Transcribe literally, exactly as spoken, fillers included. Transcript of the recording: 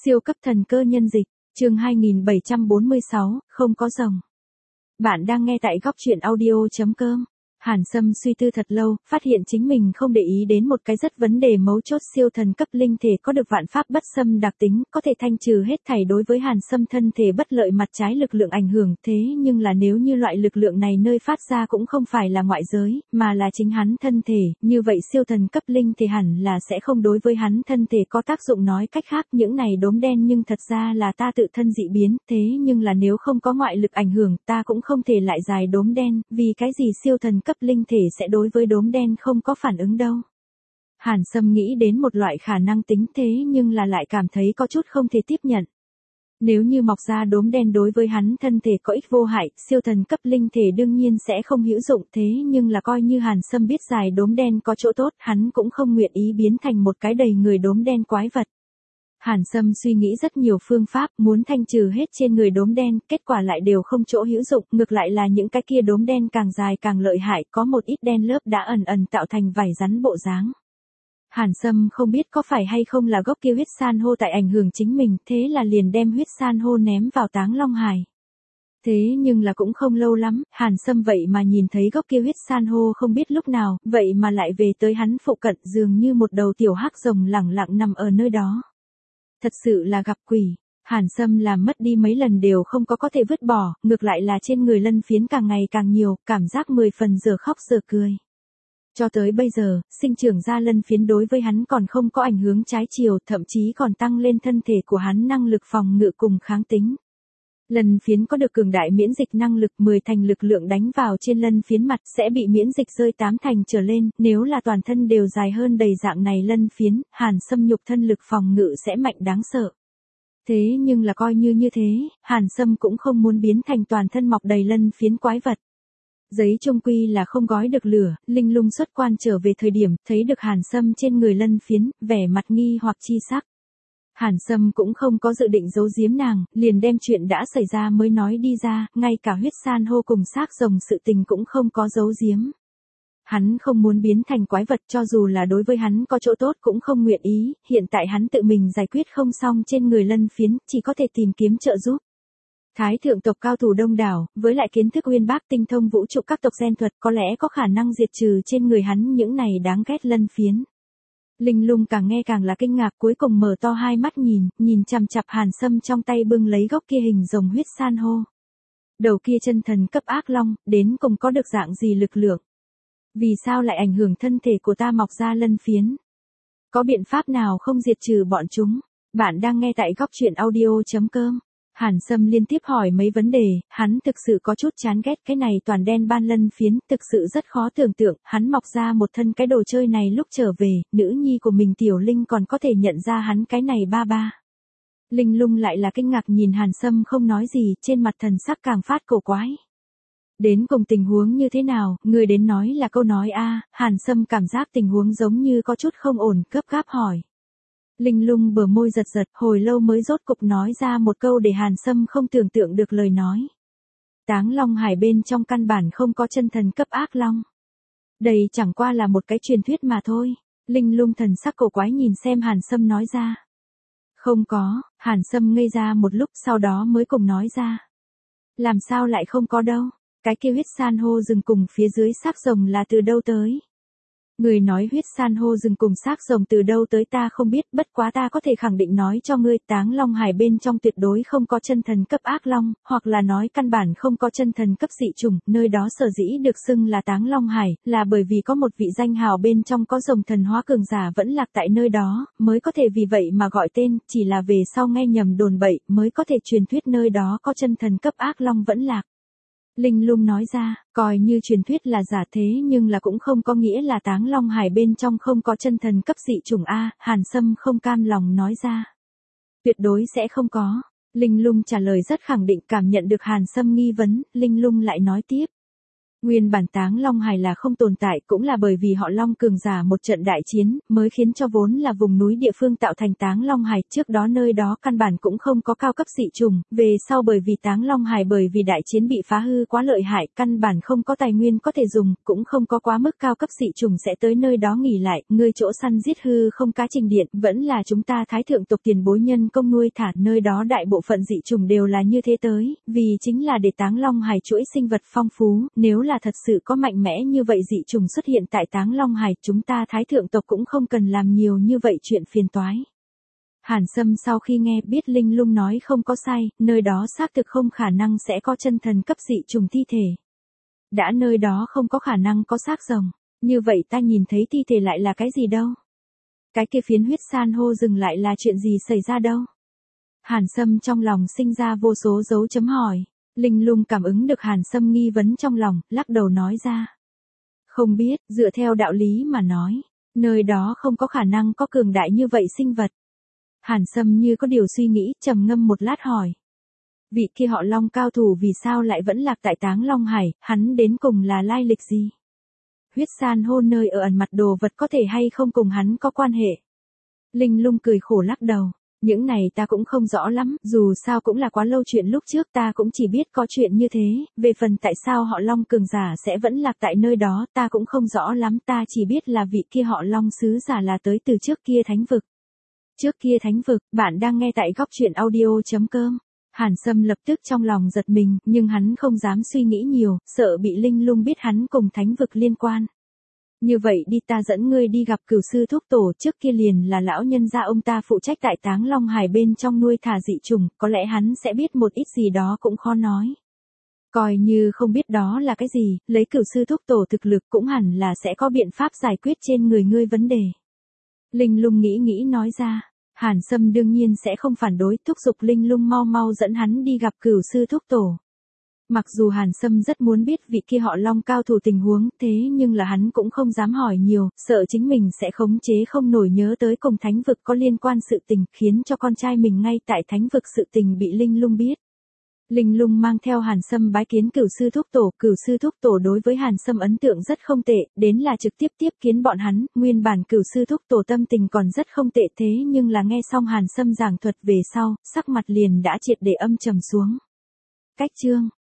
Siêu cấp thần cơ nhân dịch, chương hai nghìn bảy trăm bốn mươi sáu, không có rồng. Bạn đang nghe tại góc truyện audio chấm com. Hàn Sâm suy tư thật lâu, phát hiện chính mình không để ý đến một cái rất vấn đề mấu chốt. Siêu thần cấp linh thể có được vạn pháp bất xâm đặc tính, có thể thanh trừ hết thảy đối với Hàn Sâm thân thể bất lợi mặt trái lực lượng ảnh hưởng. Thế nhưng là nếu như loại lực lượng này nơi phát ra cũng không phải là ngoại giới, mà là chính hắn thân thể, như vậy siêu thần cấp linh thể hẳn là sẽ không đối với hắn thân thể có tác dụng. Nói cách khác, những này đốm đen nhưng thật ra là ta tự thân dị biến. Thế nhưng là nếu không có ngoại lực ảnh hưởng, ta cũng không thể lại dài đốm đen. Vì cái gì siêu thần cấp linh thể sẽ đối với đốm đen không có phản ứng đâu? Hàn Sâm nghĩ đến một loại khả năng tính, thế nhưng là lại cảm thấy có chút không thể tiếp nhận. Nếu như mọc ra đốm đen đối với hắn thân thể có ích vô hại, siêu thần cấp linh thể đương nhiên sẽ không hữu dụng. Thế nhưng là coi như Hàn Sâm biết dài đốm đen có chỗ tốt, hắn cũng không nguyện ý biến thành một cái đầy người đốm đen quái vật. Hàn Sâm suy nghĩ rất nhiều phương pháp, muốn thanh trừ hết trên người đốm đen, kết quả lại đều không chỗ hữu dụng, ngược lại là những cái kia đốm đen càng dài càng lợi hại, có một ít đen lớp đã ẩn ẩn tạo thành vảy rắn bộ dáng. Hàn Sâm không biết có phải hay không là gốc kia huyết san hô tại ảnh hưởng chính mình, thế là liền đem huyết san hô ném vào Táng Long Hải. Thế nhưng là cũng không lâu lắm, Hàn Sâm vậy mà nhìn thấy gốc kia huyết san hô không biết lúc nào, vậy mà lại về tới hắn phụ cận, dường như một đầu tiểu hắc rồng lẳng lặng nằm ở nơi đó. Thật sự là gặp quỷ. Hàn Sâm làm mất đi mấy lần đều không có có thể vứt bỏ, ngược lại là trên người lân phiến càng ngày càng nhiều, cảm giác mười phần giờ khóc giờ cười. Cho tới bây giờ, sinh trưởng ra lân phiến đối với hắn còn không có ảnh hưởng trái chiều, thậm chí còn tăng lên thân thể của hắn năng lực phòng ngự cùng kháng tính. Lân phiến có được cường đại miễn dịch năng lực, mười thành lực lượng đánh vào trên lân phiến mặt sẽ bị miễn dịch rơi tám thành trở lên, nếu là toàn thân đều dài hơn đầy dạng này lân phiến, Hàn Sâm nhục thân lực phòng ngự sẽ mạnh đáng sợ. Thế nhưng là coi như như thế, Hàn Sâm cũng không muốn biến thành toàn thân mọc đầy lân phiến quái vật. Giấy chung quy là không gói được lửa, Linh Lung xuất quan trở về thời điểm, thấy được Hàn Sâm trên người lân phiến, vẻ mặt nghi hoặc chi sắc. Hàn Sâm cũng không có dự định giấu giếm nàng, liền đem chuyện đã xảy ra mới nói đi ra, ngay cả huyết san hô cùng xác rồng sự tình cũng không có giấu giếm. Hắn không muốn biến thành quái vật, cho dù là đối với hắn có chỗ tốt cũng không nguyện ý, hiện tại hắn tự mình giải quyết không xong trên người lân phiến, chỉ có thể tìm kiếm trợ giúp. Thái thượng tộc cao thủ đông đảo, với lại kiến thức uyên bác tinh thông vũ trụ các tộc gen thuật, có lẽ có khả năng diệt trừ trên người hắn những này đáng ghét lân phiến. Linh Lung càng nghe càng là kinh ngạc, cuối cùng mở to hai mắt nhìn, nhìn chằm chằm Hàn Sâm trong tay bưng lấy gốc kia hình rồng huyết san hô. Đầu kia chân thần cấp ác long, đến cùng có được dạng gì lực lượng? Vì sao lại ảnh hưởng thân thể của ta mọc ra lân phiến? Có biện pháp nào không diệt trừ bọn chúng? Bạn đang nghe tại góc truyện audio chấm com. Hàn Sâm liên tiếp hỏi mấy vấn đề, hắn thực sự có chút chán ghét cái này toàn đen ban lân phiến, thực sự rất khó tưởng tượng, hắn mọc ra một thân cái đồ chơi này lúc trở về, nữ nhi của mình Tiểu Linh còn có thể nhận ra hắn cái này ba ba. Linh Lung lại là kinh ngạc nhìn Hàn Sâm không nói gì, trên mặt thần sắc càng phát cổ quái. Đến cùng tình huống như thế nào, người đến nói là câu nói a. Hàn Sâm cảm giác tình huống giống như có chút không ổn, gấp gáp hỏi. Linh Lung bờ môi giật giật, hồi lâu mới rốt cục nói ra một câu để Hàn Sâm không tưởng tượng được lời nói. Táng Long Hải bên trong căn bản không có chân thần cấp ác long. Đây chẳng qua là một cái truyền thuyết mà thôi. Linh Lung thần sắc cổ quái nhìn xem Hàn Sâm nói ra. Không có, Hàn Sâm ngây ra một lúc sau đó mới cùng nói ra. Làm sao lại không có đâu, cái kia huyết san hô rừng cùng phía dưới xác rồng là từ đâu tới? Người nói huyết san hô rừng cùng xác rồng từ đâu tới ta không biết, bất quá ta có thể khẳng định nói cho ngươi, Táng Long Hải bên trong tuyệt đối không có chân thần cấp ác long, hoặc là nói căn bản không có chân thần cấp dị chủng, nơi đó sở dĩ được xưng là Táng Long Hải, là bởi vì có một vị danh hào bên trong có rồng thần hóa cường giả vẫn lạc tại nơi đó, mới có thể vì vậy mà gọi tên, chỉ là về sau nghe nhầm đồn bậy, mới có thể truyền thuyết nơi đó có chân thần cấp ác long vẫn lạc. Linh Lung nói ra, coi như truyền thuyết là giả thế nhưng là cũng không có nghĩa là Táng Long Hải bên trong không có chân thần cấp dị chủng a. Hàn Sâm không cam lòng nói ra. Tuyệt đối sẽ không có. Linh Lung trả lời rất khẳng định, cảm nhận được Hàn Sâm nghi vấn, Linh Lung lại nói tiếp. Nguyên bản Táng Long Hải là không tồn tại, cũng là bởi vì họ Long cường giả một trận đại chiến, mới khiến cho vốn là vùng núi địa phương tạo thành Táng Long Hải, trước đó nơi đó căn bản cũng không có cao cấp dị trùng, về sau bởi vì Táng Long Hải bởi vì đại chiến bị phá hư quá lợi hại, căn bản không có tài nguyên có thể dùng, cũng không có quá mức cao cấp dị trùng sẽ tới nơi đó nghỉ lại, người chỗ săn giết hư không cá trình điện, vẫn là chúng ta thái thượng tộc tiền bối nhân công nuôi thả, nơi đó đại bộ phận dị trùng đều là như thế tới, vì chính là để Táng Long Hải chuỗi sinh vật phong phú, nếu là thật sự có mạnh mẽ như vậy dị trùng xuất hiện tại Táng Long Hải, chúng ta thái thượng tộc cũng không cần làm nhiều như vậy chuyện phiền toái. Hàn Sâm sau khi nghe biết Linh Lung nói không có sai, nơi đó xác thực không khả năng sẽ có chân thần cấp dị trùng thi thể. Đã nơi đó không có khả năng có xác rồng, như vậy ta nhìn thấy thi thể lại là cái gì đâu? Cái kia phiến huyết san hô dừng lại là chuyện gì xảy ra đâu? Hàn Sâm trong lòng sinh ra vô số dấu chấm hỏi. Linh Lung cảm ứng được Hàn Sâm nghi vấn trong lòng, lắc đầu nói ra. Không biết, dựa theo đạo lý mà nói, nơi đó không có khả năng có cường đại như vậy sinh vật. Hàn Sâm như có điều suy nghĩ, trầm ngâm một lát hỏi. Vị kia họ Long cao thủ vì sao lại vẫn lạc tại Táng Long Hải, hắn đến cùng là lai lịch gì? Huyết san hô nơi ở ẩn mặt đồ vật có thể hay không cùng hắn có quan hệ? Linh Lung cười khổ lắc đầu. Những này ta cũng không rõ lắm, dù sao cũng là quá lâu chuyện lúc trước ta cũng chỉ biết có chuyện như thế, về phần tại sao họ Long cường giả sẽ vẫn lạc tại nơi đó ta cũng không rõ lắm, ta chỉ biết là vị kia họ Long sứ giả là tới từ trước kia thánh vực. Trước kia thánh vực, bạn đang nghe tại góc truyện audio.com. Hàn Sâm lập tức trong lòng giật mình, nhưng hắn không dám suy nghĩ nhiều, sợ bị Linh Lung biết hắn cùng thánh vực liên quan. Như vậy đi ta dẫn ngươi đi gặp Cửu sư thúc tổ, trước kia liền là lão nhân gia ông ta phụ trách tại Táng Long Hải bên trong nuôi thả dị trùng, có lẽ hắn sẽ biết một ít gì đó cũng khó nói. Coi như không biết đó là cái gì, lấy Cửu sư thúc tổ thực lực cũng hẳn là sẽ có biện pháp giải quyết trên người ngươi vấn đề. Linh Lung nghĩ nghĩ nói ra, Hàn Sâm đương nhiên sẽ không phản đối, thúc giục Linh Lung mau mau dẫn hắn đi gặp Cửu sư thúc tổ. Mặc dù Hàn Sâm rất muốn biết vị kia họ Long cao thủ tình huống, thế nhưng là hắn cũng không dám hỏi nhiều, sợ chính mình sẽ khống chế không nổi nhớ tới cùng thánh vực có liên quan sự tình, khiến cho con trai mình ngay tại thánh vực sự tình bị Linh Lung biết. Linh Lung mang theo Hàn Sâm bái kiến Cửu sư thúc tổ, Cửu sư thúc tổ đối với Hàn Sâm ấn tượng rất không tệ, đến là trực tiếp tiếp kiến bọn hắn, nguyên bản Cửu sư thúc tổ tâm tình còn rất không tệ thế nhưng là nghe xong Hàn Sâm giảng thuật về sau, sắc mặt liền đã triệt để âm trầm xuống. Cách chương